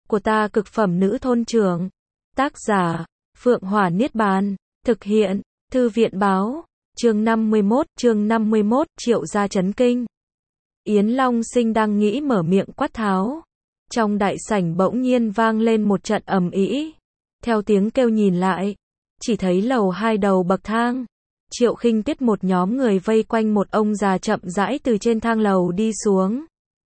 của ta cực phẩm nữ thôn trưởng. Tác giả, Phượng Hỏa Niết Bàn. Thực hiện, Thư viện báo. Chương 51, Triệu gia chấn kinh. Yến Long Sinh đang nghĩ mở miệng quát tháo. Trong đại sảnh bỗng nhiên vang lên một trận ầm ĩ. Theo tiếng kêu nhìn lại, chỉ thấy lầu 2 đầu bậc thang. Triệu Khinh Tiết một nhóm người vây quanh một ông già chậm rãi từ trên thang lầu đi xuống.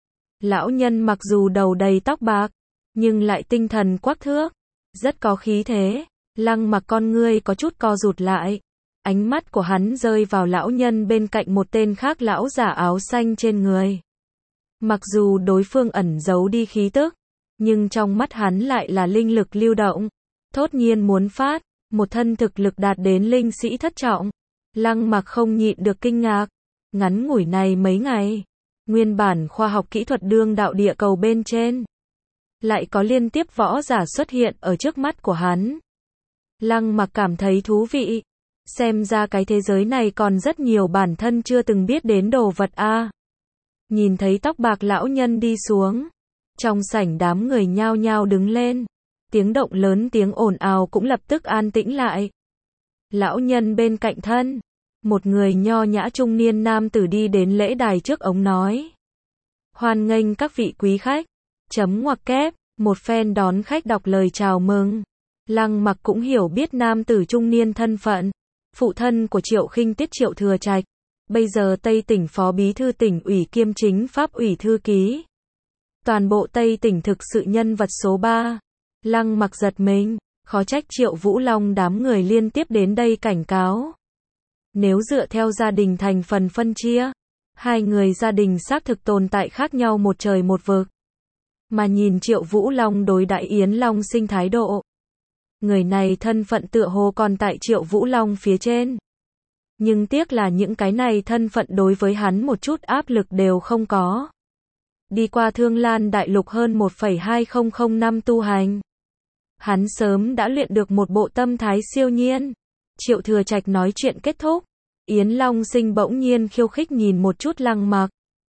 Lão nhân mặc dù đầu đầy tóc bạc, nhưng lại tinh thần quắc thước, rất có khí thế. Lăng Mặc con ngươi có chút co rụt lại. Ánh mắt của hắn rơi vào lão nhân bên cạnh một tên khác lão giả áo xanh trên người. Mặc dù đối phương ẩn giấu đi khí tức, nhưng trong mắt hắn lại là linh lực lưu động, thốt nhiên muốn phát, một thân thực lực đạt đến linh sĩ thất trọng. Lăng Mặc không nhịn được kinh ngạc, ngắn ngủi này mấy ngày, nguyên bản khoa học kỹ thuật đương đạo địa cầu bên trên, lại có liên tiếp võ giả xuất hiện ở trước mắt của hắn. Lăng Mặc cảm thấy thú vị, xem ra cái thế giới này còn rất nhiều bản thân chưa từng biết đến đồ vật a. Nhìn thấy tóc bạc lão nhân đi xuống, trong sảnh đám người nhao nhao đứng lên, tiếng động lớn tiếng ồn ào cũng lập tức an tĩnh lại. Lão nhân bên cạnh thân, một người nho nhã trung niên nam tử đi đến lễ đài trước ống nói: "Hoan nghênh các vị quý khách." Chấm ngoặc kép, một phen đón khách đọc lời chào mừng. Lăng Mặc cũng hiểu biết nam tử trung niên thân phận, phụ thân của Triệu Khinh Tiết Triệu Thừa Trạch, bây giờ Tây Tỉnh Phó Bí thư Tỉnh ủy kiêm Chính Pháp ủy thư ký. Toàn bộ Tây Tỉnh thực sự nhân vật số 3. Lăng Mặc giật mình, khó trách Triệu Vũ Long đám người liên tiếp đến đây cảnh cáo. Nếu dựa theo gia đình thành phần phân chia, hai người gia đình xác thực tồn tại khác nhau một trời một vực. Mà nhìn Triệu Vũ Long đối đãi Yến Long Sinh thái độ, người này thân phận tựa hồ còn tại Triệu Vũ Long phía trên. Nhưng tiếc là những cái này thân phận đối với hắn một chút áp lực đều không có. Đi qua Thương Lan Đại Lục hơn 1,2005 năm tu hành, hắn sớm đã luyện được một bộ tâm thái siêu nhiên. Triệu Thừa Trạch nói chuyện kết thúc, Yến Long Sinh bỗng nhiên khiêu khích nhìn một chút Lăng Mặc,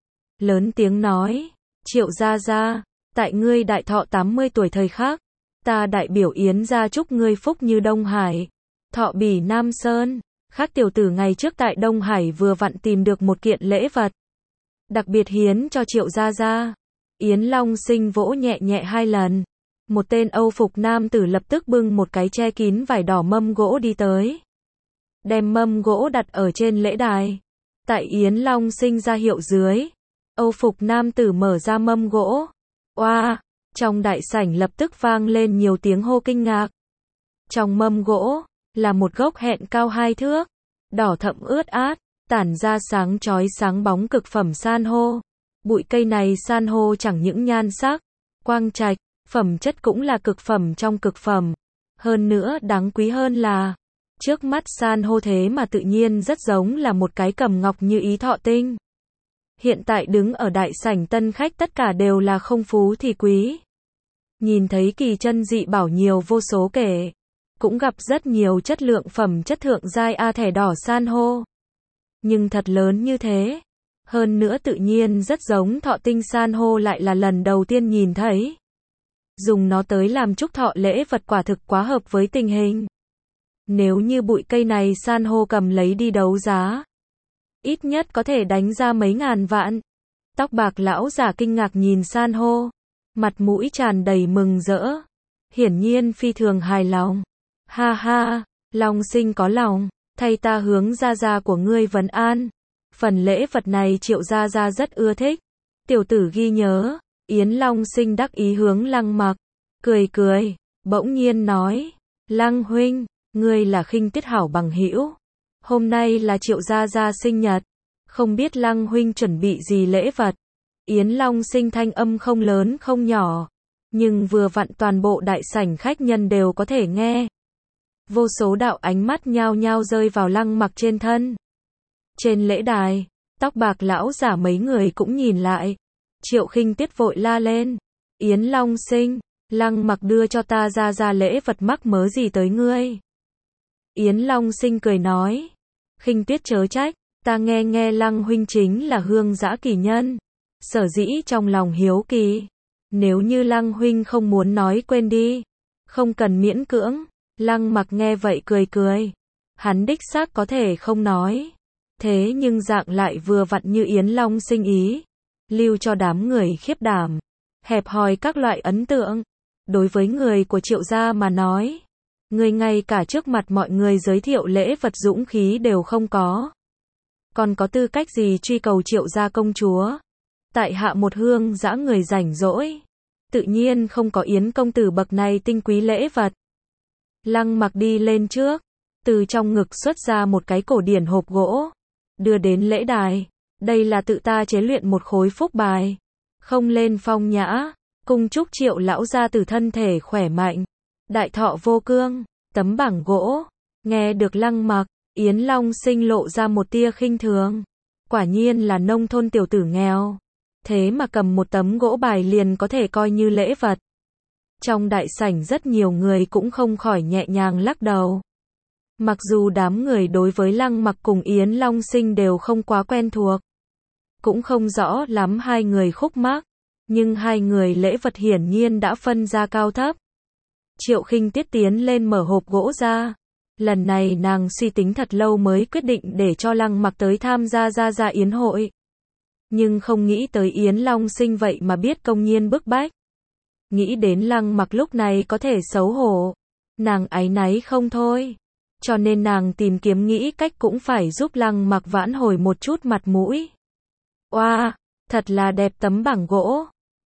lớn tiếng nói: "Triệu gia gia, tại ngươi đại thọ 80 tuổi thời khắc, ta đại biểu Yến gia chúc ngươi phúc như Đông Hải, thọ bỉ Nam Sơn." Khác tiểu tử ngày trước tại Đông Hải vừa vặn tìm được một kiện lễ vật, đặc biệt hiến cho Triệu gia gia. Yến Long Sinh vỗ nhẹ nhẹ 2 lần, một tên Âu phục nam tử lập tức bưng một cái che kín vải đỏ mâm gỗ đi tới, đem mâm gỗ đặt ở trên lễ đài. Tại Yến Long Sinh ra hiệu dưới, Âu phục nam tử mở ra mâm gỗ. Oa! Trong đại sảnh lập tức vang lên nhiều tiếng hô kinh ngạc. Trong mâm gỗ là một gốc hẹn cao 2 thước, đỏ thẫm ướt át, tản ra sáng chói sáng bóng cực phẩm san hô. Bụi cây này san hô chẳng những nhan sắc, quang trạch, phẩm chất cũng là cực phẩm trong cực phẩm. Hơn nữa đáng quý hơn là, trước mắt san hô thế mà tự nhiên rất giống là một cái cầm ngọc như ý thọ tinh. Hiện tại đứng ở đại sảnh tân khách tất cả đều là không phú thì quý. Nhìn thấy kỳ chân dị bảo nhiều vô số kể, cũng gặp rất nhiều chất lượng phẩm chất thượng giai thẻ đỏ san hô. Nhưng thật lớn như thế, hơn nữa tự nhiên rất giống thọ tinh san hô lại là lần đầu tiên nhìn thấy. Dùng nó tới làm chúc thọ lễ vật quả thực quá hợp với tình hình. Nếu như bụi cây này san hô cầm lấy đi đấu giá, ít nhất có thể đánh ra mấy ngàn vạn. Tóc bạc lão giả kinh ngạc nhìn san hô, mặt mũi tràn đầy mừng rỡ, hiển nhiên phi thường hài lòng. Ha ha, Long Sinh có lòng, thay ta hướng gia gia của ngươi vấn an. Phần lễ vật này Triệu gia gia rất ưa thích. Tiểu tử ghi nhớ. Yến Long Sinh đắc ý hướng Lăng Mặc, cười cười, bỗng nhiên nói: "Lăng huynh, ngươi là Khinh Tiết hảo bằng hữu. Hôm nay là Triệu gia gia sinh nhật, không biết Lăng huynh chuẩn bị gì lễ vật?" Yến Long Sinh thanh âm không lớn không nhỏ, nhưng vừa vặn toàn bộ đại sảnh khách nhân đều có thể nghe. Vô số đạo ánh mắt nhao nhao rơi vào Lăng Mặc trên thân. Trên lễ đài, tóc bạc lão giả mấy người cũng nhìn lại. Triệu Khinh Tiết vội la lên: "Yến Long Sinh, Lăng Mặc đưa cho ta ra lễ vật mắc mớ gì tới ngươi?" Yến Long Sinh cười nói: "Khinh Tiết chớ trách, ta nghe Lăng huynh chính là hương dã kỳ nhân, sở dĩ trong lòng hiếu kỳ, Nếu như Lăng huynh không muốn nói quên đi. Không cần miễn cưỡng. Lăng Mặc nghe vậy cười cười. Hắn đích xác có thể không nói. Thế nhưng dạng lại vừa vặn như Yến Long sinh ý. Lưu cho đám người khiếp đảm. Hẹp hòi các loại ấn tượng. Đối với người của Triệu gia mà nói. Người ngay cả trước mặt mọi người giới thiệu lễ vật dũng khí đều không có. Còn có tư cách gì truy cầu Triệu gia công chúa? Tại hạ một hương dã người rảnh rỗi. Tự nhiên không có Yến công tử bậc này tinh quý lễ vật. Lăng Mặc đi lên trước. Từ trong ngực xuất ra một cái cổ điển hộp gỗ. Đưa đến lễ đài. Đây là tự ta chế luyện một khối phúc bài. Không lên phong nhã. Cung chúc Triệu lão gia tử thân thể khỏe mạnh. Đại thọ vô cương. Tấm bảng gỗ. Nghe được Lăng Mặc, Yến Long sinh lộ ra một tia khinh thường. Quả nhiên là nông thôn tiểu tử nghèo. Thế mà cầm một tấm gỗ bài liền có thể coi như lễ vật. Trong đại sảnh rất nhiều người cũng không khỏi nhẹ nhàng lắc đầu. Mặc dù đám người đối với Lăng Mặc cùng Yến Long sinh đều không quá quen thuộc. Cũng không rõ lắm hai người khúc mắc. Nhưng hai người lễ vật hiển nhiên đã phân ra cao thấp. Triệu Khinh Tiết tiến lên mở hộp gỗ ra. Lần này nàng suy tính thật lâu mới quyết định để cho Lăng Mặc tới tham gia gia yến hội. Nhưng không nghĩ tới Yến Long sinh vậy mà biết công nhiên bức bách. Nghĩ đến Lăng Mặc lúc này có thể xấu hổ. Nàng áy náy không thôi. Cho nên nàng tìm kiếm nghĩ cách cũng phải giúp Lăng Mặc vãn hồi một chút mặt mũi. Oa, thật là đẹp tấm bảng gỗ.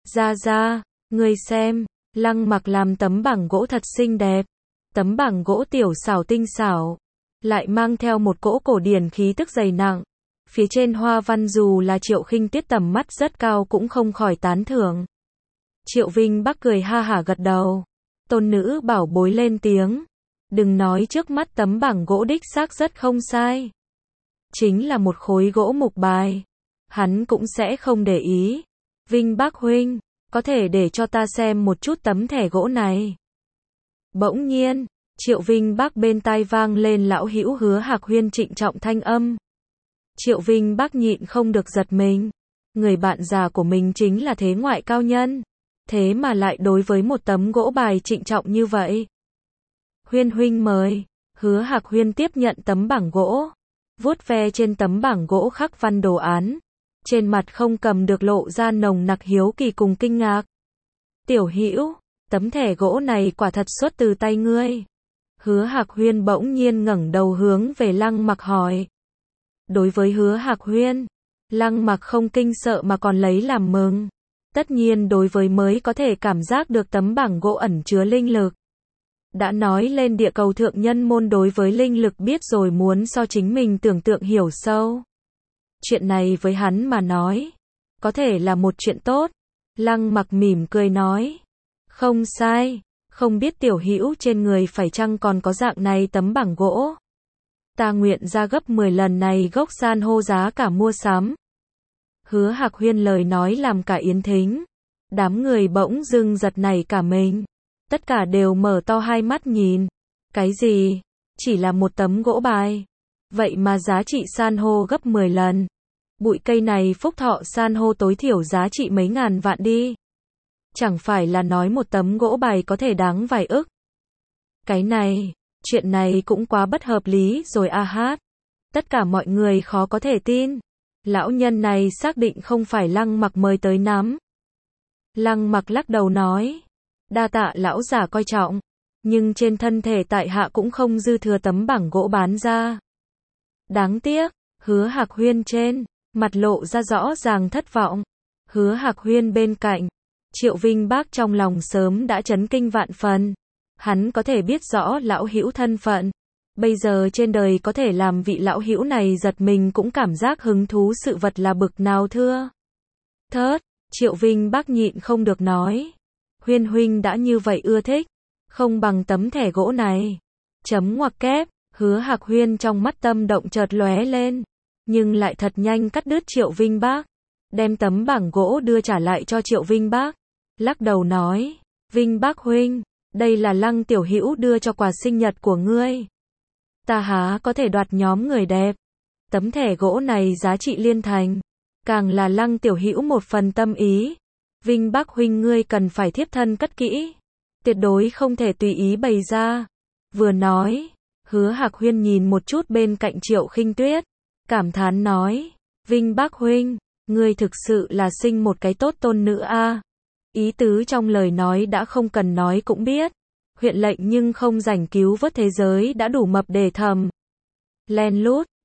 Ra, ngươi xem, Lăng Mặc làm tấm bảng gỗ thật xinh đẹp. Tấm bảng gỗ tiểu xảo tinh xảo, lại mang theo một cỗ cổ điển khí tức dày nặng. Phía trên hoa văn dù là Triệu Khinh Tiết tầm mắt rất cao cũng không khỏi tán thưởng. Triệu Vinh Bắc cười ha hả gật đầu. Tôn nữ bảo bối lên tiếng. Đừng nói trước mắt tấm bảng gỗ đích xác rất không sai. Chính là một khối gỗ mục bài. Hắn cũng sẽ không để ý. Vinh Bắc huynh, có thể để cho ta xem một chút tấm thẻ gỗ này. Bỗng nhiên, Triệu Vinh Bắc bên tai vang lên lão hữu Hứa Hạc Huyên trịnh trọng thanh âm. Triệu Vinh Bắc nhịn không được giật mình. Người bạn già của mình chính là thế ngoại cao nhân. Thế mà lại đối với một tấm gỗ bài trịnh trọng như vậy. Huyên huynh mời. Hứa Hạc Huyên tiếp nhận tấm bảng gỗ. Vuốt ve trên tấm bảng gỗ khắc văn đồ án. Trên mặt không cầm được lộ ra nồng nặc hiếu kỳ cùng kinh ngạc. Tiểu hữu, tấm thẻ gỗ này quả thật xuất từ tay ngươi. Hứa Hạc Huyên bỗng nhiên ngẩng đầu hướng về Lăng Mặc hỏi. Đối với Hứa Hạc Huyên, Lăng Mặc không kinh sợ mà còn lấy làm mừng. Tất nhiên đối với mới có thể cảm giác được tấm bảng gỗ ẩn chứa linh lực. Đã nói lên địa cầu thượng nhân môn đối với linh lực biết rồi muốn so chính mình tưởng tượng hiểu sâu. Chuyện này với hắn mà nói, có thể là một chuyện tốt. Lăng Mặc mỉm cười nói. Không sai, không biết tiểu hữu trên người phải chăng còn có dạng này tấm bảng gỗ. Ta nguyện ra gấp 10 lần này gốc san hô giá cả mua sắm. Hứa Hạc Huyên lời nói làm cả yến thính. Đám người bỗng dưng giật nảy cả mình. Tất cả đều mở to hai mắt nhìn. Cái gì? Chỉ là một tấm gỗ bài. Vậy mà giá trị san hô gấp 10 lần. Bụi cây này phúc thọ san hô tối thiểu giá trị mấy ngàn vạn đi. Chẳng phải là nói một tấm gỗ bài có thể đáng vài ức. Cái này, chuyện này cũng quá bất hợp lý rồi a hát. Tất cả mọi người khó có thể tin. Lão nhân này xác định không phải Lăng Mặc mời tới nắm. Lăng Mặc lắc đầu nói. Đa tạ lão giả coi trọng. Nhưng trên thân thể tại hạ cũng không dư thừa tấm bảng gỗ bán ra. Đáng tiếc, Hứa Hạc Huyên trên, mặt lộ ra rõ ràng thất vọng. Hứa Hạc Huyên bên cạnh, Triệu Vinh Bắc trong lòng sớm đã chấn kinh vạn phần. Hắn có thể biết rõ lão hữu thân phận. Bây giờ trên đời có thể làm vị lão hữu này giật mình cũng cảm giác hứng thú sự vật là bực nào thưa. Thớt, Triệu Vinh Bắc nhịn không được nói. Huyên huynh đã như vậy ưa thích. Không bằng tấm thẻ gỗ này. Chấm ngoặc kép, Hứa Hạc Huyên trong mắt tâm động chợt lóe lên. Nhưng lại thật nhanh cắt đứt Triệu Vinh Bắc. Đem tấm bảng gỗ đưa trả lại cho Triệu Vinh Bắc. Lắc đầu nói. Vinh Bắc huynh, đây là Lăng tiểu hữu đưa cho quà sinh nhật của ngươi. Ta há có thể đoạt nhóm người đẹp. Tấm thẻ gỗ này giá trị liên thành. Càng là Lăng tiểu hữu một phần tâm ý. Vinh Bác huynh ngươi cần phải thiếp thân cất kỹ. Tuyệt đối không thể tùy ý bày ra. Vừa nói, Hứa Hạc Huyên nhìn một chút bên cạnh Triệu Khinh Tuyết, cảm thán nói, Vinh Bác huynh, ngươi thực sự là sinh một cái tốt tôn nữ a. Ý tứ trong lời nói đã không cần nói cũng biết. Huyện lệnh nhưng không rảnh cứu vớt thế giới đã đủ mập để thầm. Len lút,